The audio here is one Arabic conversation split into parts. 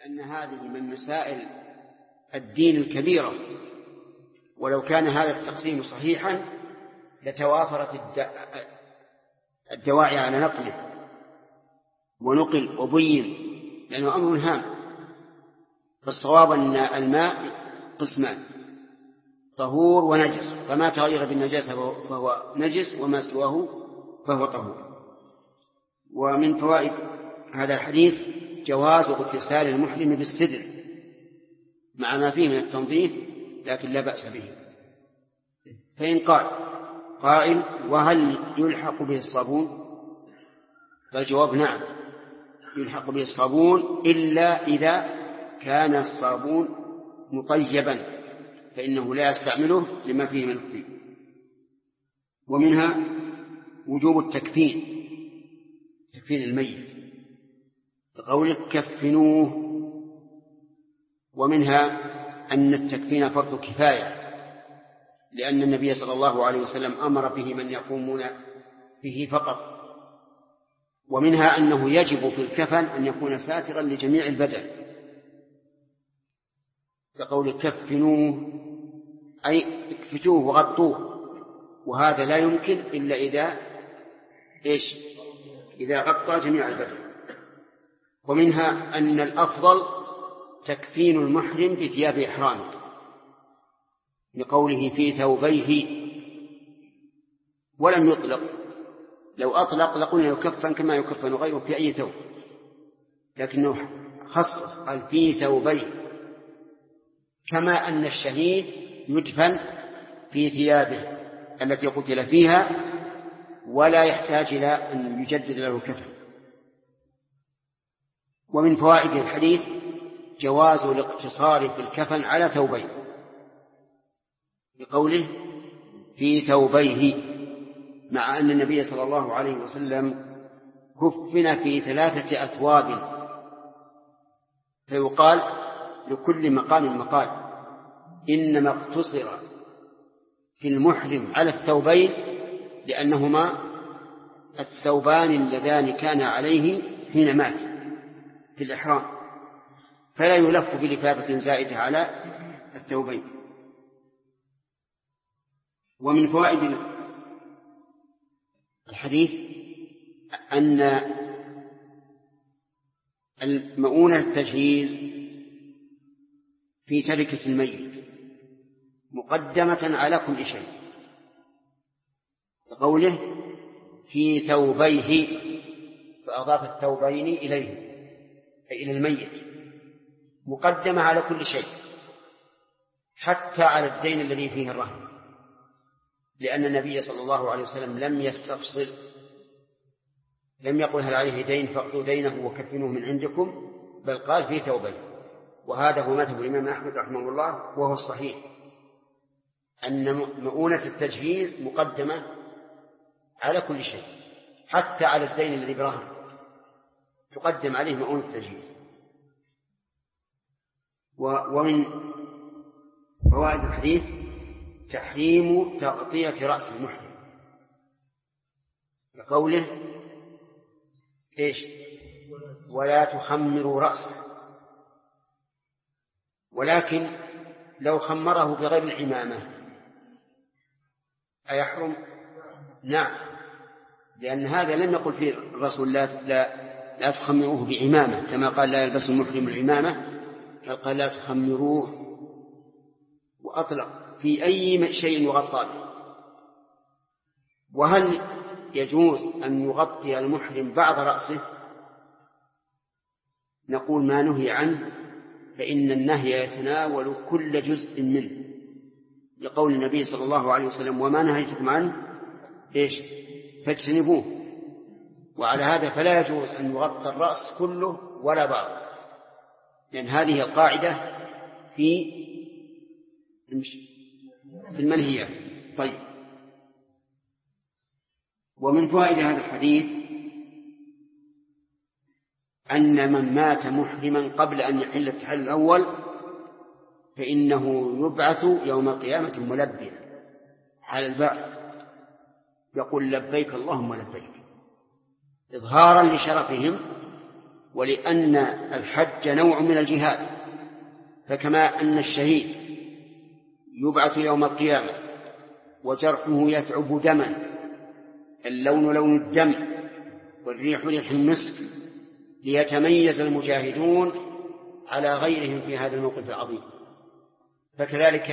لأن هذه من مسائل الدين الكبيرة، ولو كان هذا التقسيم صحيحا لتوافرت الدواعي على نقله ونقل وبين، لأنه أمر هام. فالصواب أن الماء قسمان: طهور ونجس، فما تغير بالنجاسة فهو نجس، وما سواه فهو طهور. ومن فوائد هذا الحديث جواز اغتسال المحرم بالسدر مع ما فيه من التنظيف، لكن لا بأس به. فإن قال قائل: وهل يلحق به الصابون؟ فالجواب: نعم، يلحق به الصابون، إلا إذا كان الصابون مطيبا فإنه لا يستعمله لما فيه من الطيب. ومنها وجوب التكفين، تكفين الميت بقولك كفنوه. ومنها أن التكفين فرض كفاية، لأن النبي صلى الله عليه وسلم أمر به من يقومون به فقط. ومنها أنه يجب في الكفن أن يكون ساترا لجميع البدن، كقول كفنوه أي اكفتوه وغطوه، وهذا لا يمكن إلا إذا غطى جميع البدن. ومنها أن الأفضل تكفين المحرم بثياب إحرامه، لقوله في ثوبيه، ولم يطلق. لو أطلق لقلنا يكفن كما يكفن غيره في أي ثوب، لكنه خصص قال في ثوبيه، كما أن الشهيد يدفن في ثيابه التي قتل فيها ولا يحتاج إلى أن يجدد له الكفن. ومن فوائد الحديث جواز الاقتصار في الكفن على ثوبين، بقوله في ثوبيه، مع أن النبي صلى الله عليه وسلم كفن في 3 أثواب، فيقال لكل مقام مقال، إنما اقتصر في المحرم على الثوبين لأنهما الثوبان اللذان كان عليه حين مات في الإحرام، فلا يلف بلفافة زائدة على الثوبين. ومن فوائد الحديث أن المؤونة التجهيز في تركة الميت مقدمة على كل شيء، قوله في ثوبيه، فأضاف الثوبين إليه أي إلى الميت، مقدمة على كل شيء حتى على الدين الذي فيه الرهن، لأن النبي صلى الله عليه وسلم لم يستفصل، لم يقل هل عليه دين فاقضوا دينه وكفنوه من عندكم، بل قال في ثوبين. وهذا هو مذهب الإمام أحمد رحمه الله، وهو الصحيح أن مؤونة التجهيز مقدمة على كل شيء، حتى على الدين الذي برهن تقدم عليه مؤونة التجهيز. ومن فوائد الحديث تحريم تغطية رأس المحرم، لقوله ولا تخمروا رأسه. ولكن لو خمره بغير العمامة أيحرم؟ نعم، لأن هذا لم يقل فيه الرسول لا تخمروه بعمامة كما قال لا يلبس المحرم العمامة، قال لا تخمروه، وأطلق في أي شيء يغطى به. وهل يجوز أن يغطي المحرم بعض رأسه؟ نقول ما نهي عنه، فإن النهي يتناول كل جزء منه، لقول النبي صلى الله عليه وسلم وما نهيتكم عنه فاجتنبوه. وعلى هذا فلا يجوز أن يغطى الرأس كله ولا بعض، لأن هذه القاعدة في المنهيات. طيب، ومن فوائد هذا الحديث أن من مات محرما قبل أن يحل التحلل الأول فإنه يبعث يوم القيامة ملبيا حال البعث، يقول لبيك اللهم لبيك، إظهارا لشرفهم ولأن الحج نوع من الجهاد، فكما أن الشهيد يبعث يوم القيامة وجرحه يثعب دما، اللون لون الدم والريح ريح المسك، ليتميز المجاهدون على غيرهم في هذا الموقف العظيم، فكذلك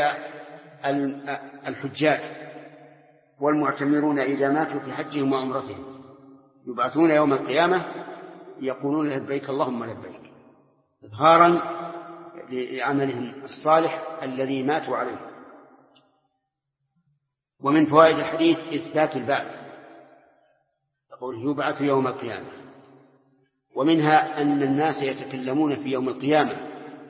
الحجاج والمعتمرون إذا ماتوا في حجهم وعمرتهم يبعثون يوم القيامة يقولون لبيك اللهم لبيك، إظهارا لعملهم الصالح الذي ماتوا عليه. ومن فوائد الحديث إثبات البعث، يقول يبعث يوم القيامة. ومنها أن الناس يتكلمون في يوم القيامة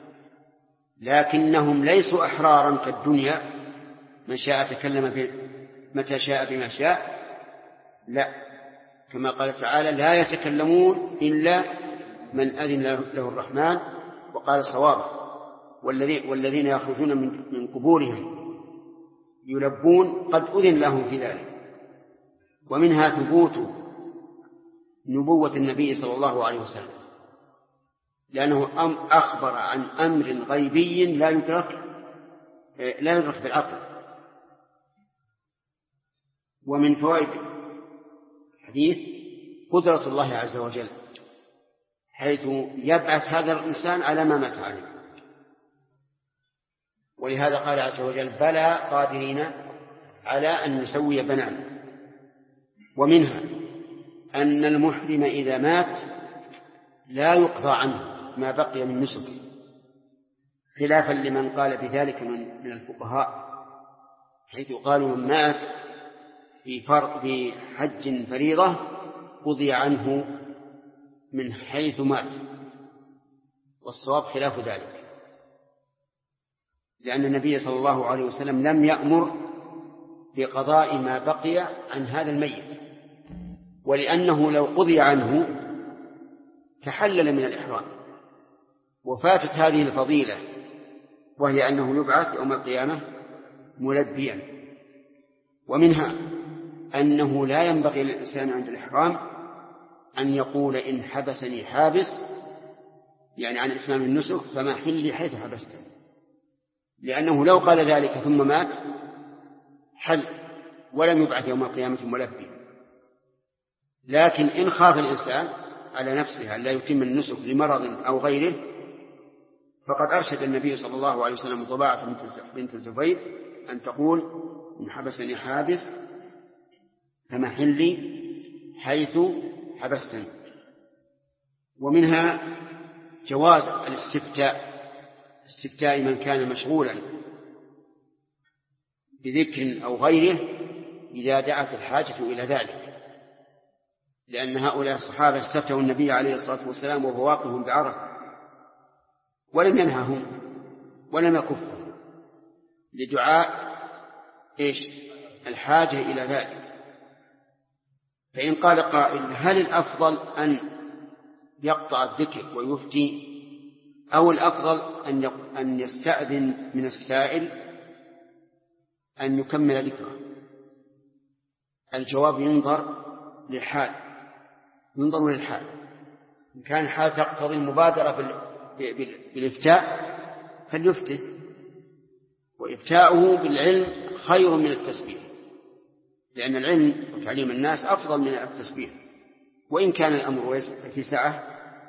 لكنهم ليسوا أحرارا كالدنيا، من شاء تكلم متى شاء بما شاء، لا، كما قال تعالى لا يتكلمون إلا من أذن له الرحمن وقال صواب، والذين يخرجون من قبورهم يلبون قد أذن لهم في ذلك. ومنها ثبوت نبوة النبي صلى الله عليه وسلم، لأنه أخبر عن أمر غيبي لا يدرك بالعقل. ومن فوائد الحديث قدرة الله عز وجل، حيث يبعث هذا الإنسان على ما مات عليه، ولهذا قال عز وجل بلى قادرين على أن نسوي بنانا. ومنها أن المحرم إذا مات لا يقضى عنه ما بقي من نسك، خلافا لمن قال بذلك من الفقهاء، حيث قالوا من مات في حج فريضة قضي عنه من حيث مات، والصواب خلاف ذلك، لأن النبي صلى الله عليه وسلم لم يأمر بقضاء ما بقي عن هذا الميت، ولأنه لو قضي عنه تحلل من الإحرام وفاتت هذه الفضيلة، وهي أنه يبعث يوم القيامة ملبيا. ومنها أنه لا ينبغي للإنسان عند الإحرام أن يقول إن حبسني حابس، يعني عن إتمام النسك، فما حلي حيث حبستني، لأنه لو قال ذلك ثم مات حل ولم يبعث يوم القيامة ملبي. لكن إن خاف الإنسان على نفسه أن لا يتم النسك لمرض أو غيره، فقد أرشد النبي صلى الله عليه وسلم طباعة بنت الزبير أن تقول إن حبسني حابس فمحلي حيث حبستني. ومنها جواز استفتاء من كان مشغولا بذكر أو غيره إذا دعت الحاجة إلى ذلك، لأن هؤلاء الصحابة استفتوا النبي عليه الصلاة والسلام وهو واقف بعرفة ولم ينههم ولم يكفهم لدعاء الحاجة إلى ذلك. فإن قال قائل هل الأفضل أن يقطع الذكر ويفتي، أو الأفضل أن يستأذن من السائل أن يكمل ذكره؟ الجواب ينظر للحال، إن كان الحال تقتضي المبادرة بالإفتاء فليفته، وإفتاؤه بالعلم خير من التسبيح، لأن العلم وتعليم الناس أفضل من التسبيح. وإن كان الأمر في سعة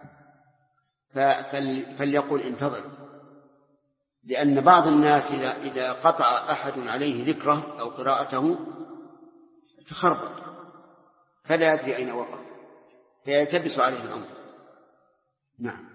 فليقول انتظر، لأن بعض الناس إذا قطع أحد عليه ذكره أو قراءته تخربط فلا يدري أين وقع فيلتبس عليه الأمر. نعم.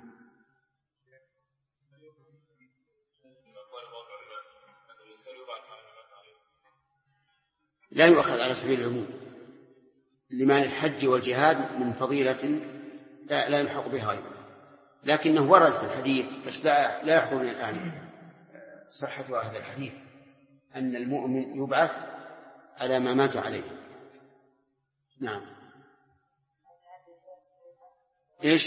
لا يؤخذ على سبيل العموم، لما الحج والجهاد من فضيلة لا يلحق بها أيضا، لكنه ورد في الحديث، بس لا يحضرني الآن صحة هذا الحديث، أن المؤمن يبعث على ما مات عليه. نعم. إيش؟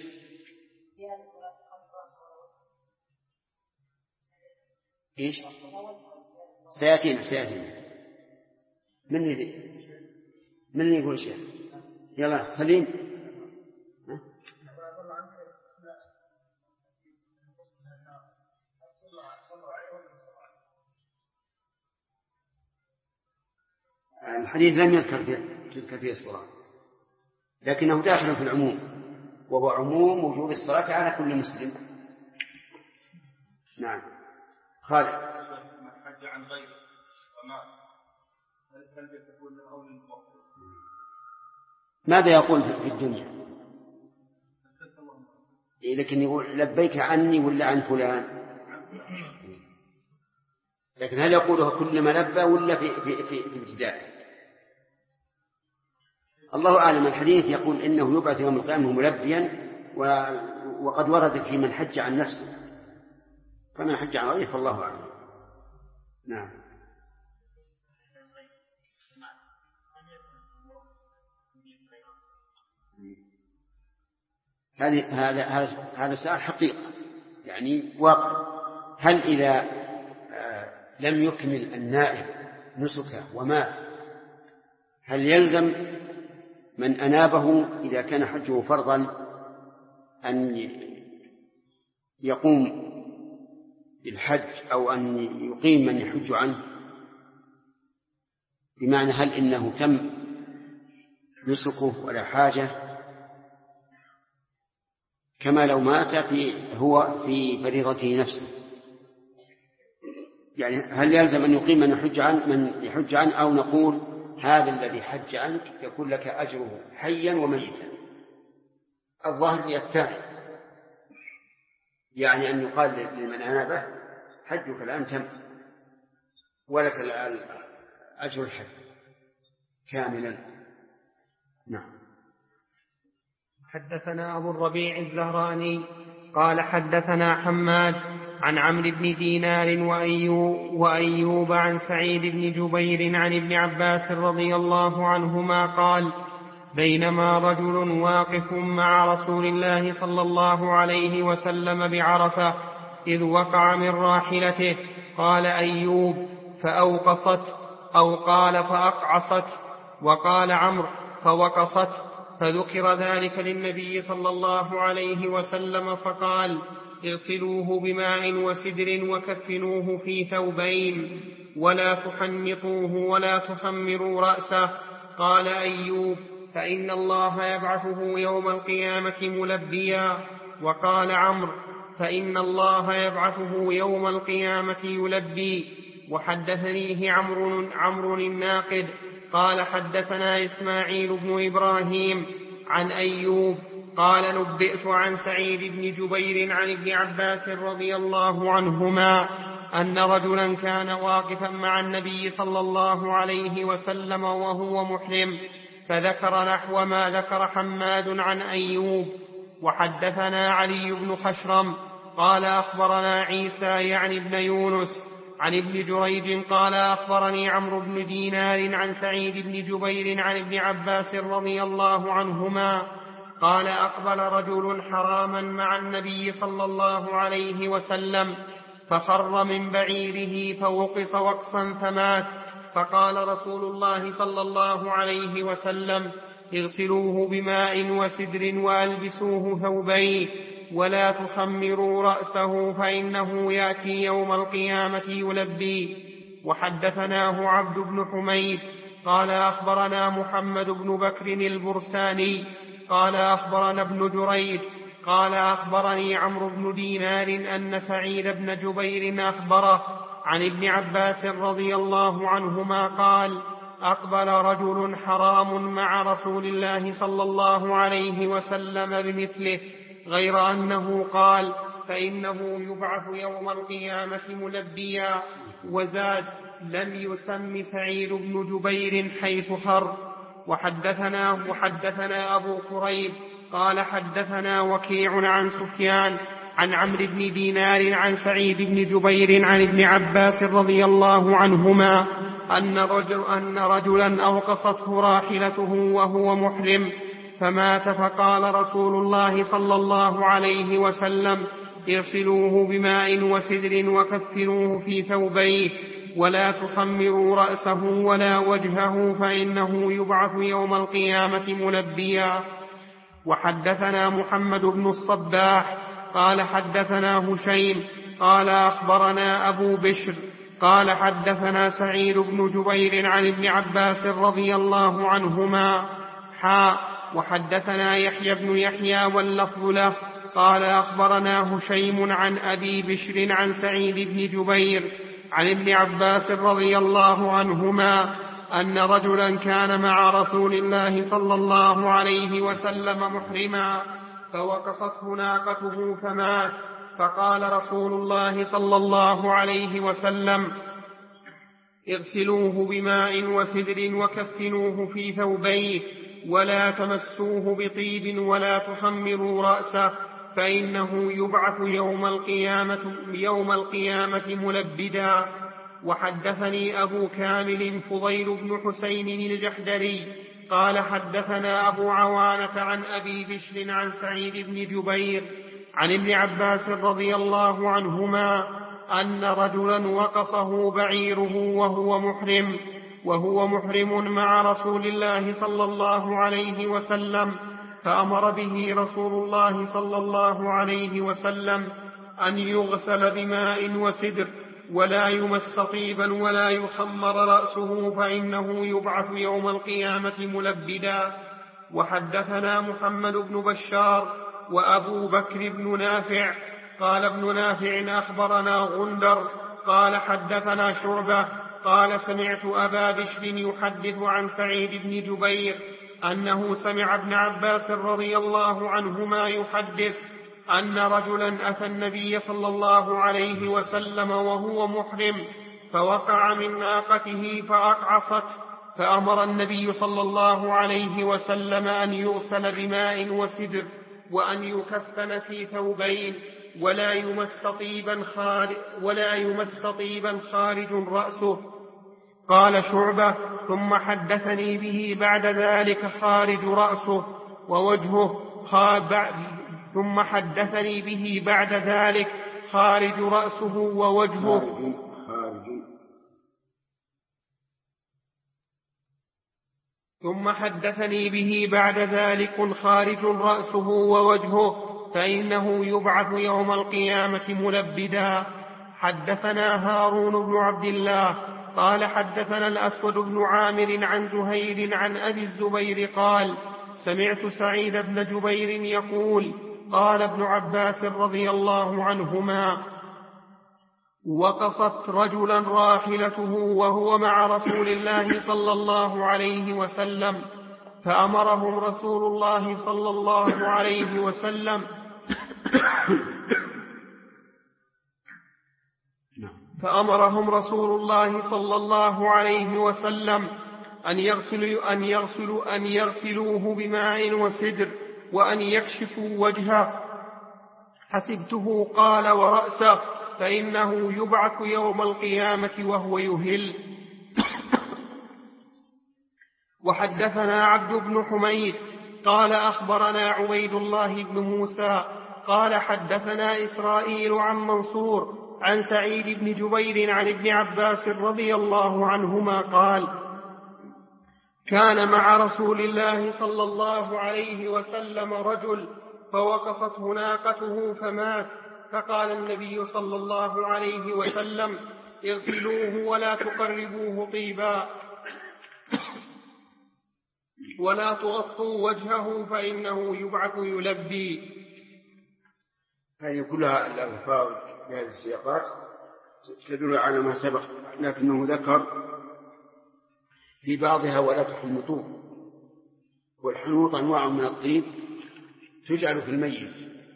سيأتينا. من يقول شيء؟ يلا سليم. الحديث لم يذكر فيه الصلاة، لكنه داخل في العموم، وهو عموم وجوب الصلاة على كل مسلم. نعم. خالد. من حج عن غيره ومات هل يكون له أو للموقف؟ ماذا يقول في الدنيا؟ لكن يقول لبيك عني ولا عن فلان؟ لكن هل يقولها كلما لبى ولا في ابتداء؟ الله أعلم. الحديث يقول إنه يبعث يوم القيامة ملبيا، وقد وردت في من حج عن نفسه، فمن حج عن غيره فالله أعلم. نعم. هذا سؤال حقيقة، يعني واقع. هل إذا لم يكمل النائب نسكه ومات، هل يلزم من أنابه إذا كان حجه فرضا أن يقوم بالحج أو أن يقيم من يحج عنه؟ بمعنى هل إنه تم نسكه ولا حاجة كما لو مات هو في فريضته نفسه؟ يعني هل يلزم أن يقيم من يحج عنه أو نقول هذا الذي حج عنك يكون لك أجره حيا وميتا؟ الظاهر يتعب، يعني أن يقال لمن أنابه حجك الآن تم ولك أجر الحج كاملا. نعم. حدثنا أبو الربيع الزهراني قال حدثنا حماد عن عمرو بن دينار وأيوب عن سعيد بن جبير عن ابن عباس رضي الله عنهما قال بينما رجل واقف مع رسول الله صلى الله عليه وسلم بعرفة إذ وقع من راحلته، قال أيوب فأوقصت، أو قال فأقعصت، وقال عمرو فوقصت، فذكر ذلك للنبي صلى الله عليه وسلم فقال اغسلوه بماء وسدر وكفنوه في ثوبين ولا تحنطوه ولا تخمروا رأسه. قال أيوب فإن الله يبعثه يوم القيامة ملبيا. وقال عمرو فإن الله يبعثه يوم القيامة يلبي. وحدثنيه عمرو الناقد قال حدثنا إسماعيل بن إبراهيم عن أيوب قال نبئت عن سعيد بن جبير عن ابن عباس رضي الله عنهما أن رجلا كان واقفا مع النبي صلى الله عليه وسلم وهو محرم، فذكر نحو ما ذكر حماد عن أيوب. وحدثنا علي بن خشرم قال أخبرنا عيسى يعني ابن يونس عن ابن جريج قال أخبرني عمرو بن دينار عن سعيد بن جبير عن ابن عباس رضي الله عنهما قال أقبل رجل حراما مع النبي صلى الله عليه وسلم فخر من بعيره فوقص وقصا فمات، فقال رسول الله صلى الله عليه وسلم اغسلوه بماء وسدر وألبسوه ثوبين ولا تخمروا رأسه فإنه يأتي يوم القيامة يلبي. وحدثناه عبد بن حميد قال أخبرنا محمد بن بكر البرساني قال أخبرنا ابن جريج قال أخبرني عمرو بن دينار أن سعيد بن جبير أخبره عن ابن عباس رضي الله عنهما قال أقبل رجل حرام مع رسول الله صلى الله عليه وسلم بمثله، غير أنه قال فإنه يبعث يوم القيامة ملبيا. وزاد لم يسم سعيد بن جبير حيث خر. وحدثنا أبو كريب قال حدثنا وكيع عن سفيان عن عمرو بن دينار عن سعيد بن جبير عن ابن عباس رضي الله عنهما أن رجلا أوقصته راحلته وهو محرم فمات، فقال رسول الله صلى الله عليه وسلم اغسلوه بماء وسدر وكفنوه في ثوبيه ولا تخمروا رأسه ولا وجهه فإنه يبعث يوم القيامة ملبيا. وحدثنا محمد بن الصباح قال حدثنا هشيم قال أخبرنا أبو بشر قال حدثنا سعيد بن جبير عن ابن عباس رضي الله عنهما وحدثنا يحيى بن يحيى واللفظ له قال أخبرنا هشيم عن أبي بشر عن سعيد بن جبير عن ابن عباس رضي الله عنهما أن رجلا كان مع رسول الله صلى الله عليه وسلم محرما فوقصته ناقته فمات، فقال رسول الله صلى الله عليه وسلم: اغسلوه بماء وسدر وكفنوه في ثوبيه ولا تمسوه بطيب ولا تخمروا رأسه فإنه يبعث يوم القيامة ملبدا. وحدثني أبو كامل فضيل بن حسين الجحدري قال حدثنا أبو عوانة عن أبي بشر عن سعيد بن جبير عن ابن عباس رضي الله عنهما أن رجلا وقصه بعيره وهو محرم مع رسول الله صلى الله عليه وسلم، فأمر به رسول الله صلى الله عليه وسلم أن يغسل بماء وسدر ولا يمس طيبا ولا يخمر رأسه فإنه يبعث يوم القيامة ملبدا. وحدثنا محمد بن بشار وأبو بكر بن نافع قال ابن نافع أخبرنا غندر قال حدثنا شعبة قال سمعت أبا بشر يحدث عن سعيد بن جبير أنه سمع ابن عباس رضي الله عنهما يحدث أن رجلا أتى النبي صلى الله عليه وسلم وهو محرم فوقع من ناقته فأقعصت، فأمر النبي صلى الله عليه وسلم أن يغسل بماء وسدر وأن يكفن في ثوبين ولا يمس طيبا خارج رأسه. قال شعبة ثم حدثني به بعد ذلك خارج رأسه ووجهه ثم حدثني به بعد ذلك خارج رأسه ووجهه ثم حدثني به بعد ذلك خارج رأسه ووجهه فإنه يبعث يوم القيامة ملبدا. حدثنا هارون بن عبد الله قال حدثنا الأسود بن عامر عن زهير عن أبي الزبير قال سمعت سعيد بن جبير يقول قال ابن عباس رضي الله عنهما وقصت رجلا راحلته وهو مع رسول الله صلى الله عليه وسلم فأمرهم رسول الله صلى الله عليه وسلم أن يغسلوه بماء وسدر وأن يكشفوا وجهه. حسبته قال ورأسه فإنه يبعث يوم القيامة وهو يهل. وحدثنا عبد بن حميد قال أخبرنا عبيد الله بن موسى قال حدثنا إسرائيل عن منصور عن سعيد بن جبير عن ابن عباس رضي الله عنهما قال كان مع رسول الله صلى الله عليه وسلم رجل فوقصته ناقته فمات، فقال النبي صلى الله عليه وسلم اغسلوه ولا تقربوه طيبا ولا تغطوا وجهه فإنه يبعث يلبي. هذه كلها الألفاظ بهذه السياقات تدل على ما سبق، لكنه ذكر في بعضها ولا تحنطوه. والحنوط أنواع من الطيب تجعل في الميت،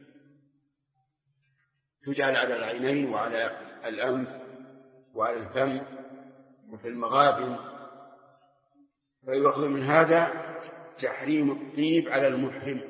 تجعل على العينين وعلى الأنف وعلى الفم وفي المغابن. فيؤخذ من هذا تحريم الطيب على المحرم،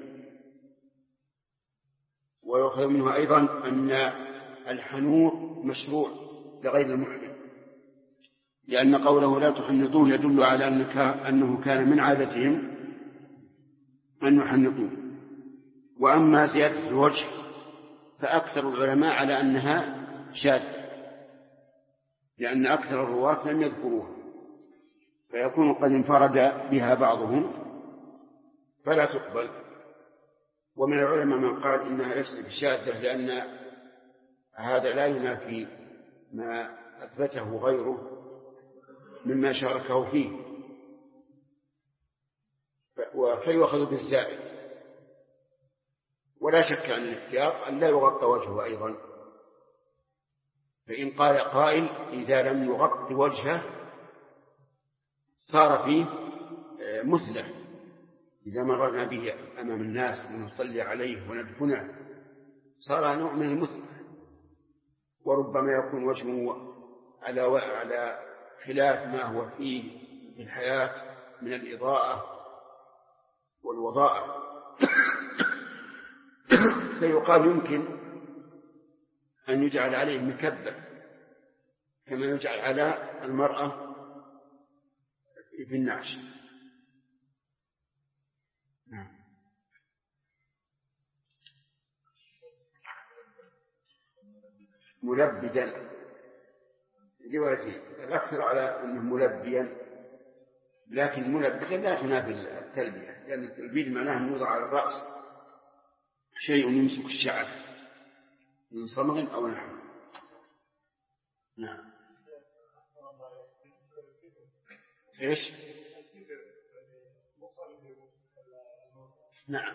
ويؤخذ منه أيضا أن الحنوط مشروع لغير المحرم، لأن قوله لا تحنطوه يدل على أنه كان من عادتهم أن يحنطوه. وأما زيادة الوجه فأكثر العلماء على أنها شاذة، لأن أكثر الرواة لم يذكروها، فيكون قد انفرد بها بعضهم فلا تقبل. ومن العلماء من قال إنها ليست بشاذة، لأن هذا لا ينافي ما أثبته غيره مما شاركه فيه، فيؤخذ بالزائد. ولا شك أن الاحتياط أن لا يغطى وجهه أيضا، فإن قال قائل إذا لم يغطي وجهه صار فيه مثلة، إذا مررنا به أمام الناس ونصلي عليه وندفنه صار نوع من المثلة، وربما يكون وجهه على خلاف ما هو فيه في الحياة من الإضاءة والوضاءة. فيقال يمكن أن يجعل عليه مكبة كما يجعل على المرأة في النعش. ملبدا جوازي الأكثر على أنه ملبيا، لكن ملبدا لا تنافي التلبية، لأن التلبيد معناه أن يوضع على الرأس شيء يمسك الشعر من صمغ أو نحو. نعم. إيش؟ نعم.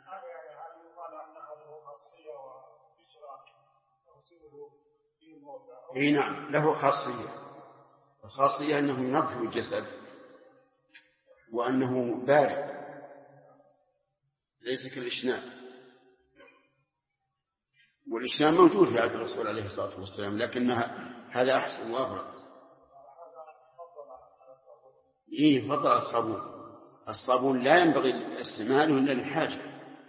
إيه نعم، له خاصية. الخاصية أنه ينظف الجسد وأنه بارد ليس كالإشنان. والإشنان موجود في عهد الرسول عليه الصلاة والسلام، لكن هذا أحسن وأفضل. إيه فضل الصابون. الصابون لا ينبغي استعماله إلا للحاجة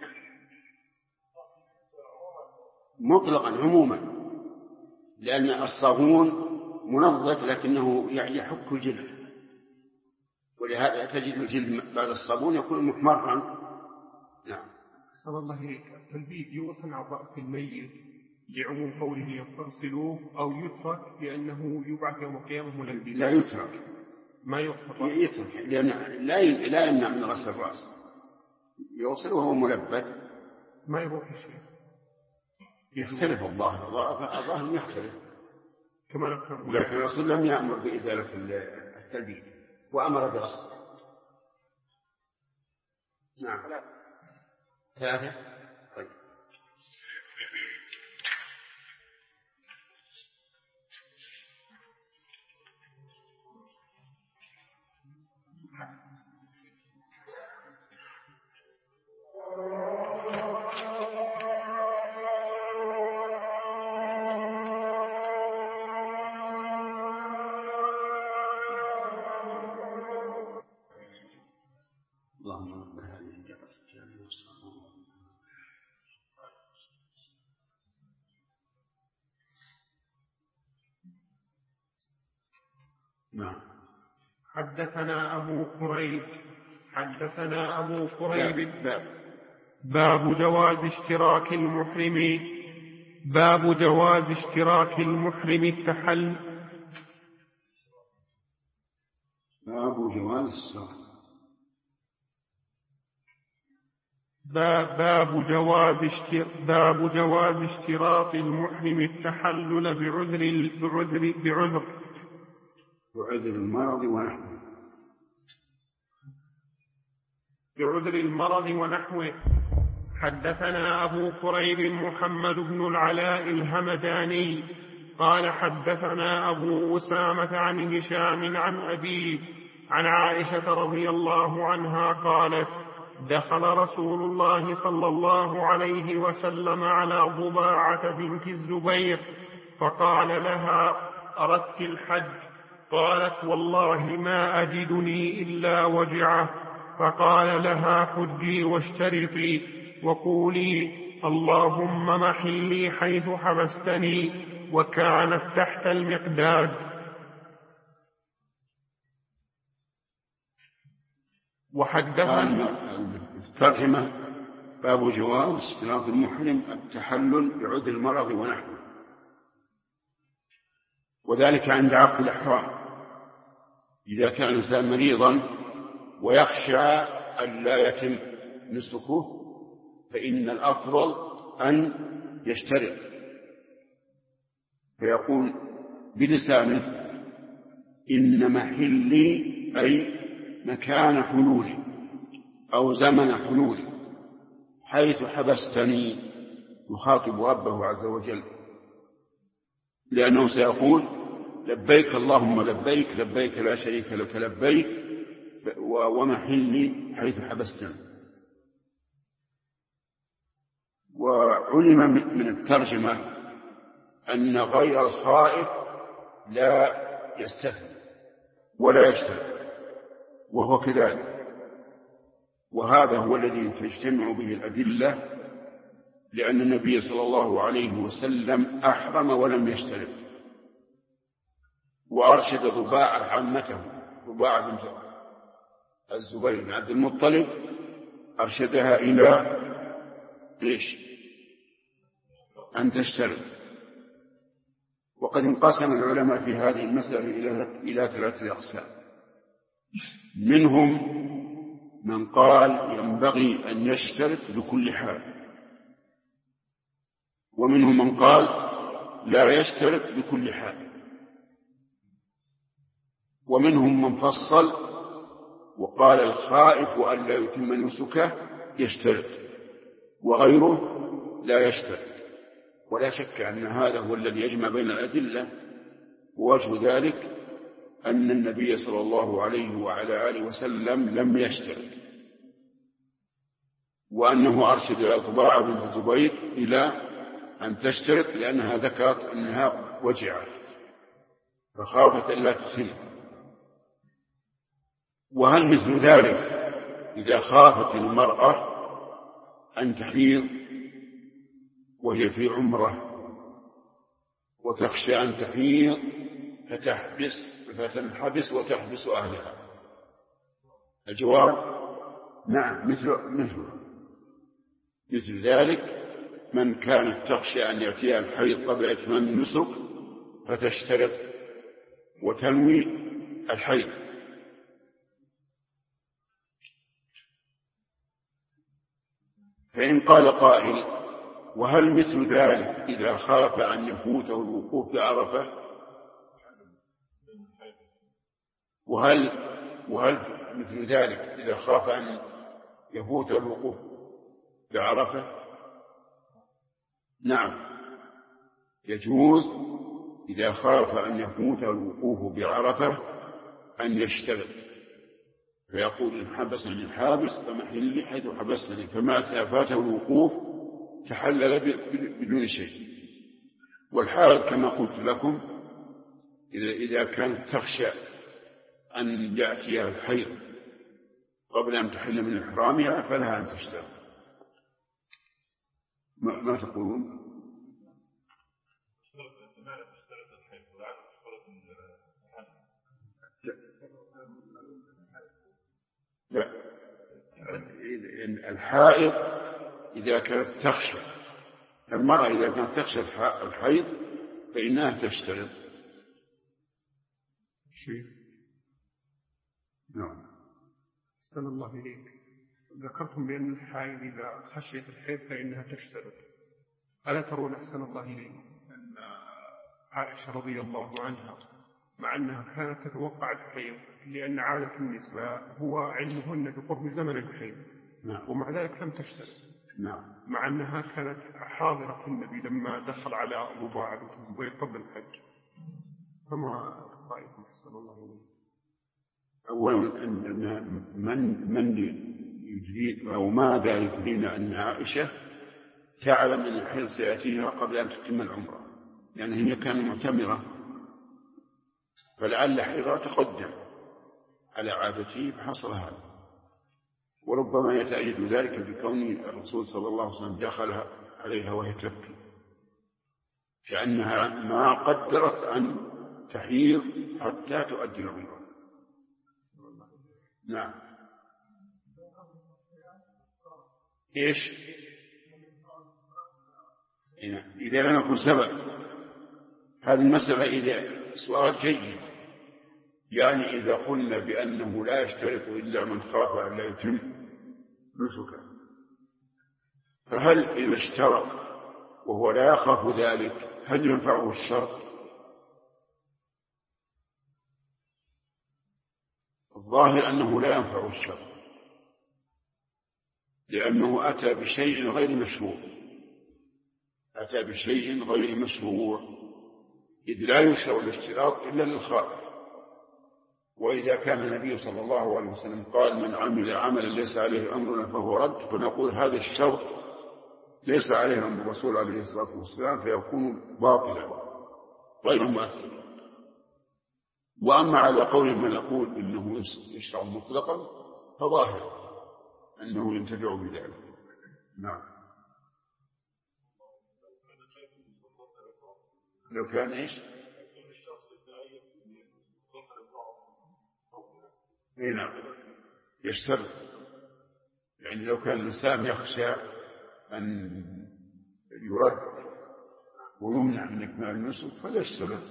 مطلقا عموما، لأن الصابون منظف لكنه يحك الجلد، ولهذا تجد الجلد بعد الصابون يكون محمرا. نعم. صلى الله عليك. التلبيد يوصل على رأس الميت لعموم قوله فاغسلوه، أو يترك لأنه يبعث يوم القيامة ملبدا؟ لا يترك، ما يغسل، يترك، لأن لا يمنع من غسل الرأس، يغسل وهو ملبد. ما يروح الشيء. يختلف الظاهر يختلف كما لكن الرسول لم يأمر بإزالة التلبيد وأمر برسله. نعم. 3. طيب. حدثنا أبو كريب باب جواز اشتراك المحرم التحل. باب جواز اشتراط المحرم التحلل بعذر المرض ونحوه. حدثنا أبو كريب محمد بن العلاء الهمداني قال حدثنا أبو أسامة عن هشام عن أبيه عن عائشة رضي الله عنها قالت دخل رسول الله صلى الله عليه وسلم على ضباعة بنت الزبير فقال لها أردت الحج؟ قالت والله ما أجدني إلا وجعه. فقال لها حجي واشترطي وقولي اللهم محلي حيث حبستني، وكانت تحت المقداد. وحدثنا ترجمة باب جواز اشتراط المحرم التحلل بعذر المرض ونحوه، وذلك عند عقد الإحرام إذا كان الإنسان مريضا ويخشى أن لا يتم نسكه فإن الأفضل أن يشترط، فيقول بلسانه إن محلي أي مكان حلولي أو زمن حلولي حيث حبستني، يخاطب ربه عز وجل، لأنه سيقول لبيك اللهم لبيك، لبيك لا شريك لك لبيك، ومحلي حيث حبستني. وعلم من الترجمة أن غير الخائف لا يستثني ولا يشترك، وهو كذلك، وهذا هو الذي تجتمع به الأدلة، لأن النبي صلى الله عليه وسلم أحرم ولم يشترك، وأرشد ضباعة عمته ضباعة بنت الزبير بن عبد المطلب، أرشدها إلى إيش؟ أن تشترك. وقد انقسم العلماء في هذه المسألة إلى 3 أقسام، منهم من قال ينبغي أن يشترك بكل حال، ومنهم من قال لا يشترك بكل حال، ومنهم من فصل وقال الخائف ألا يتم نسكه يشترك وغيره لا يشترك. ولا شك أن هذا هو الذي يجمع بين الأدلة، ووجه ذلك أن النبي صلى الله عليه وعلى آله وسلم لم يشترك، وأنه أرشد إلى ضباعة بنت الزبير إلى أن تشترك، لأنها ذكرت أنها وجعت فخافت ألا تسلم. وهل مثل ذلك إذا خافت المرأة أن تحيض وهي في عمرة وتخشى أن تحيض فتنحبس وتحبس أهلها؟ الجواب نعم، مثل ذلك من كانت تخشى أن يأتيها الحيض قبل إتمام النسك فتشترط وتنوي الحيض. فإن قال قائل وهل مثل ذلك إذا خاف أن يفوته الوقوف بعرفة؟ وهل مثل ذلك إذا خاف أن يفوته الوقوف بعرفة؟ نعم، يجوز إذا خاف أن يفوته الوقوف بعرفة أن يشترط فيقول إن حبسني الحابس فمحلي حيث حبسني، فما فاته الوقوف تحلل بدون شيء. والحائض كما قلت لكم إذا كانت تخشى أن يأتيها الحيض قبل أن تحل من إحرامها فلها أن تشترط. ما تقولون؟ لا، الحائض إذا كانت تخشى، المرأة إذا كانت تخشى الحيض فإنها تشترط. نعم. أحسن الله إليك. ذكرتم بأن الحائض إذا خشيت الحيض فإنها تشترط، ألا ترون أحسن الله إليك أن عائشة رضي الله عنها مع أنها كانت تتوقع الحيض لأن عادة النساء هو علمهن بقرب زمن الحيض، نعم، ومع ذلك لم تشترط، نعم، مع أنها كانت حاضرة النبي لما دخل على رباعة بنت الزبير قبل الحج. فما رأيكم أحسن الله إليك؟ أولا من يجري أو ماذا يدرينا أن عائشة تعلم أن الحيض سيأتيها قبل أن تتم العمرة، يعني هي كانت معتمرة، فلعل حيضها تقدم على عادته فحصل هذا. وربما يتأيد ذلك بكون الرسول صلى الله عليه وسلم دخل عليها وهي تبكي، كأنها ما قدرت أن تحيض حتى تؤدي العمرة. نعم. إيش؟ إذا لم يكن سبب، هذه المسألة إذا سؤال جيد، يعني إذا قلنا بأنه لا يشترط إلا من خاف أن لا يتم نسكه، فهل إذا اشترط وهو لا يخاف ذلك هل ينفعه الشرط؟ الظاهر أنه لا ينفع الشر، لأنه أتى بشيء غير مشروع، أتى بشيء غير مشروع، إذ لا يشرع الاشتراط إلا للخالق. وإذا كان النبي صلى الله عليه وسلم قال من عمل عملا ليس عليه أمرنا فهو رد، فنقول هذا الشرط ليس عليه أمر الرسول عليه الصلاة والسلام، فيكون باطلا غير مؤثر. وأما على قول من يقول إنه يشرع مطلقا فظاهر أنه ينتفع بذلك. نعم. لو كان إيش؟ نعم يشترط، يعني لو كان الإنسان يخشى أن يرد ويمنع من إكمال النسك فلا يشترط.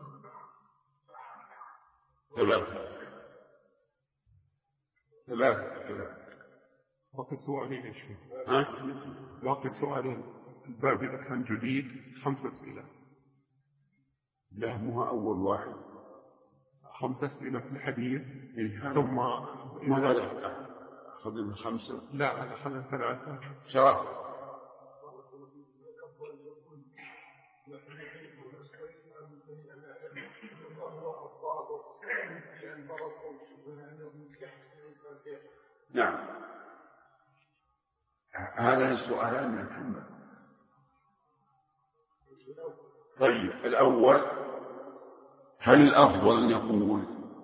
ثلاثة. باقي سؤالين يا شيخ. باقي سؤالين. الباب إذا كان جديد 5 أسئلة. لا مو أول واحد. 5 أسئلة في الحديث. ثم ماذا أخذنا 5؟ لا أخذنا 3. شرف. نعم هذا السؤالان من محمد. طيب الأول، هل الأفضل أن يقول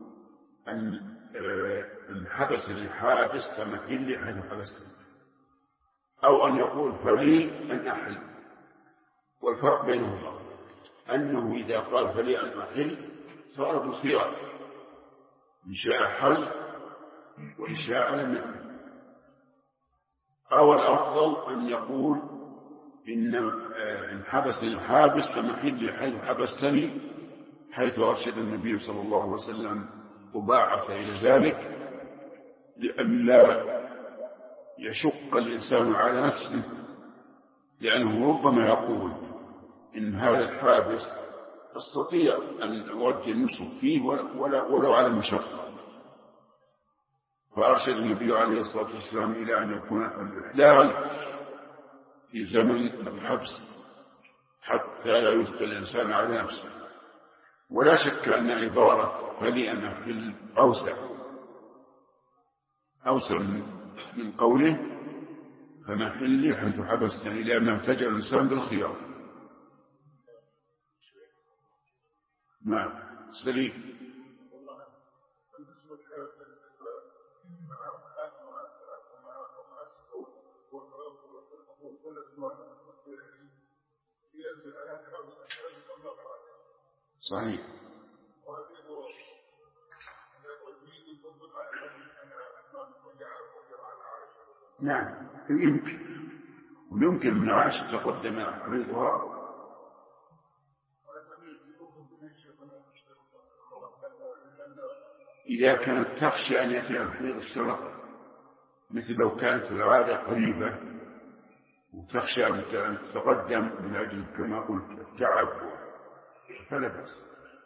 أن حبس الحابس كمحل حيث حبسته، أو أن يقول فلي أن أحل؟ والفرق بينهما أنه إذا قال فلي أن أحل صار بالخيار، إن شاء حل وإن شاء لم يحل. أو الأفضل أن يقول إن حبس الحابس كمحل حيث حبستني، حيث أرشد النبي صلى الله عليه وسلم وباعث إلى ذلك، لأن لا يشق الإنسان على نفسه، لأنه ربما يقول إن هذا الحابس أستطيع أن أودي النسك فيه ولو على المشقة، فأرشد النبي عليه الصلاة والسلام إلى أن يكون الإحلال في زمن الحبس حتى لا يثقل الإنسان على نفسه. ولا شك أن عبارة فلي أن أحل أوسع من قوله فمحلي حيث حبستني، لأنه تجعل الإنسان بالخيار. نعم سليم. صحيح. نعم يمكن من عائشة تقدم عريضها، إذا كانت تخشى أن يأتي الحيض الشرط، مثل لو كانت العادة قريبة وتخشى أن تتقدم من أجل كما قلت التعب فلا بأس.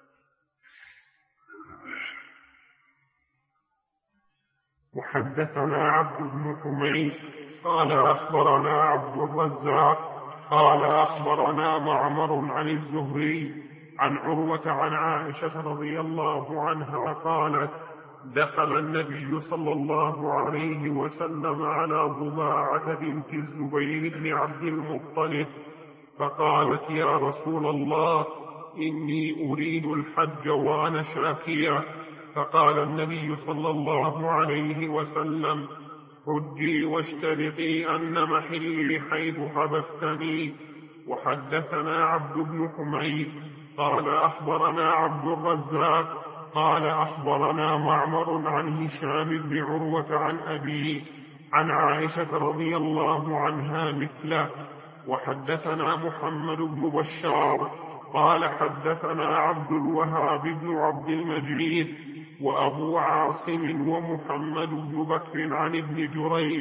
وحدثنا عبد بن حميد قال أخبرنا عبد الرزاق قال أخبرنا معمر عن الزهري عن عروة عن عائشة رضي الله عنها قالت دخل النبي صلى الله عليه وسلم على ضباعة بنت الزبير بن عبد المطلب فقالت يا رسول الله إني أريد الحج وأنا شاكية، فقال النبي صلى الله عليه وسلم حجي واشترطي أن محلي حيث حبستني. وحدثنا عبد بن حميد قال أخبرنا عبد الرزاق قال أخبرنا معمر عن هشام بن عروة عن أبيه عن عائشة رضي الله عنها مثله. وحدثنا محمد بن بشار قال حدثنا عبد الوهاب بن عبد المجيد وأبو عاصم ومحمد بن بكر عن ابن جريج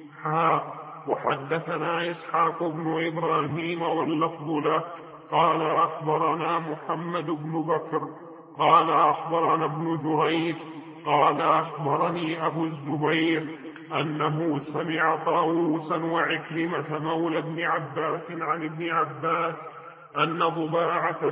وحدثنا إسحاق بن إبراهيم واللفظ له قال أخبرنا محمد بن بكر قال أخبرنا ابن جريج قال أخبرني أبو الزبير أنه سمع طاووسا وعكرمة مولى ابن عباس عن ابن عباس أن ضباعة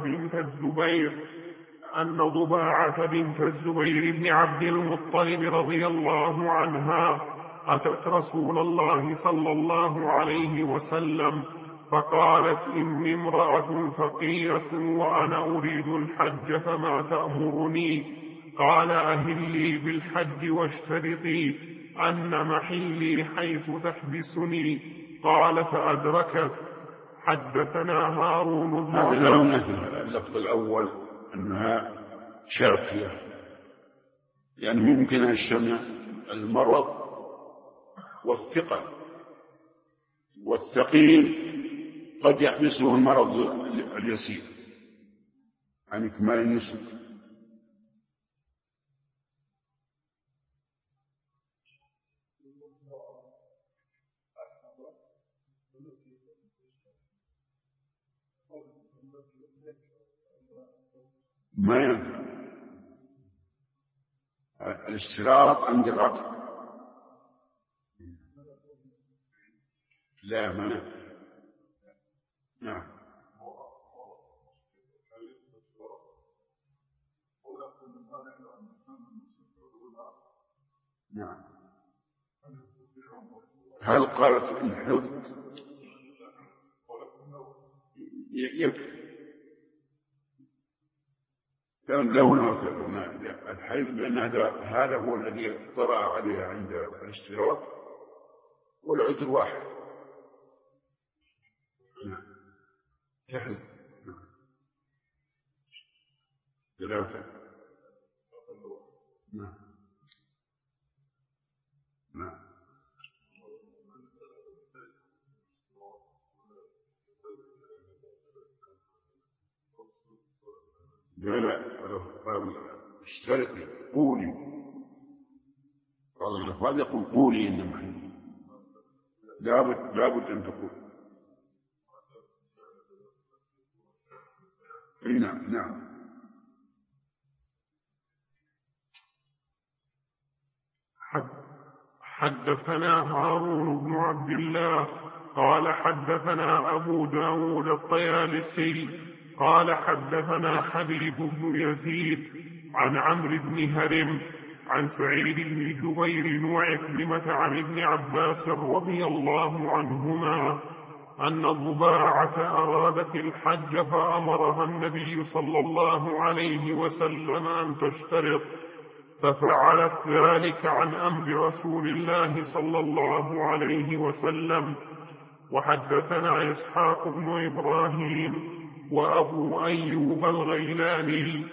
بنت الزبير بن عبد المطلب رضي الله عنها أتت رسول الله صلى الله عليه وسلم فقالت إني امرأة فقيرة وأنا أريد الحج فما تأمرني؟ قال أهلي بالحج واشترطي أن محلي حيث تحبسني. قال فأدركت. حدثنا هارون بن اللفظ الأول أنها شرطية، يعني ممكن أن يجتمع المرض والثقل، والثقيل قد يحبسه المرض اليسير عن إكمال النسك. ما ينفع الاشتراط عند الرفع، لا ما ينفع. نعم نعم. هل قالت الحفظ يكفي لونه الحيض، لأن هذا هو الذي طرأ عليها عند الاشتراط، والعذر واحد. نعم يحض ثلاثة. نعم نعم. اشترطي قولي، بعض الألفاظ يقول قولي إنما لابد أن تقول. نعم نعم. حدثنا هارون بن عبد الله قال حدثنا أبو داود الطيالسي قال حدثنا حبيب بن يزيد عن عمرو بن هرم عن سعيد بن جبير وعكرمة عن ابن عباس رضي الله عنهما أن الضباعة أرادت الحج فأمرها النبي صلى الله عليه وسلم أن تشترط، ففعلت ذلك عن أمر رسول الله صلى الله عليه وسلم. وحدثنا إسحاق بن إبراهيم وأبو أيوب الغيلاني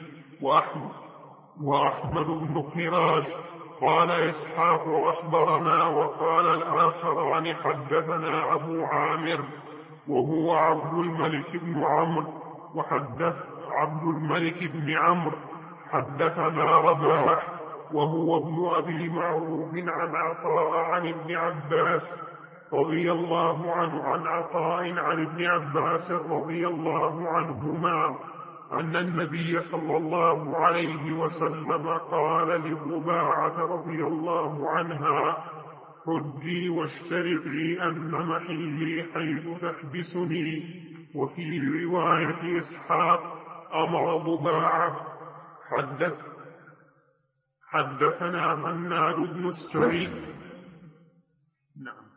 وأحمد بن خراش قال إسحاق أخبرنا، وقال الآخر عن حدثنا أبو عامر وهو عبد الملك بن عمرو، وحدث عبد الملك بن عمرو حدثنا رباح وهو ابن أبي معروف عن عطاء عن ابن عباس رضي الله عنه عن عطاء عن ابن عباس رضي الله عنهما أن النبي صلى الله عليه وسلم قال لضباعة رضي الله عنها حجي واشترطي أن محلي حيث تحبسني. وفي رواية إسحاق أمر ضباعة. حدثنا مناد بن السري. نعم.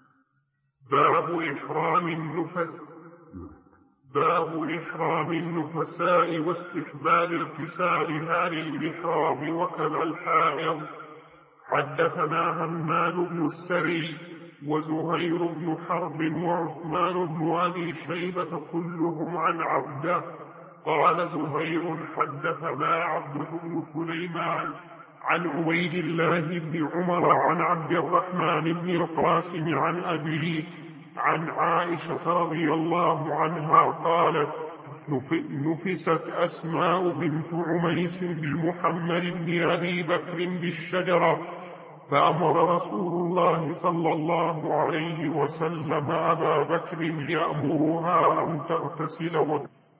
باب إحرام النفساء واستحباب الكسائها للإحرام وكذا الحائض. حدثنا هماد بن السري وزهير بن حرب وعثمان بن أبي شيبة كلهم عن عبده. قال زهير حدثنا عبده بن سليمان عن عبيد الله بن عمر عن عبد الرحمن بن القاسم عن أبيه عن عائشة رضي الله عنها قالت نفست أسماء بنت عميس بمحمد بن أبي بكر بالشجرة، فأمر رسول الله صلى الله عليه وسلم أبا بكر يأمرها أن تغتسل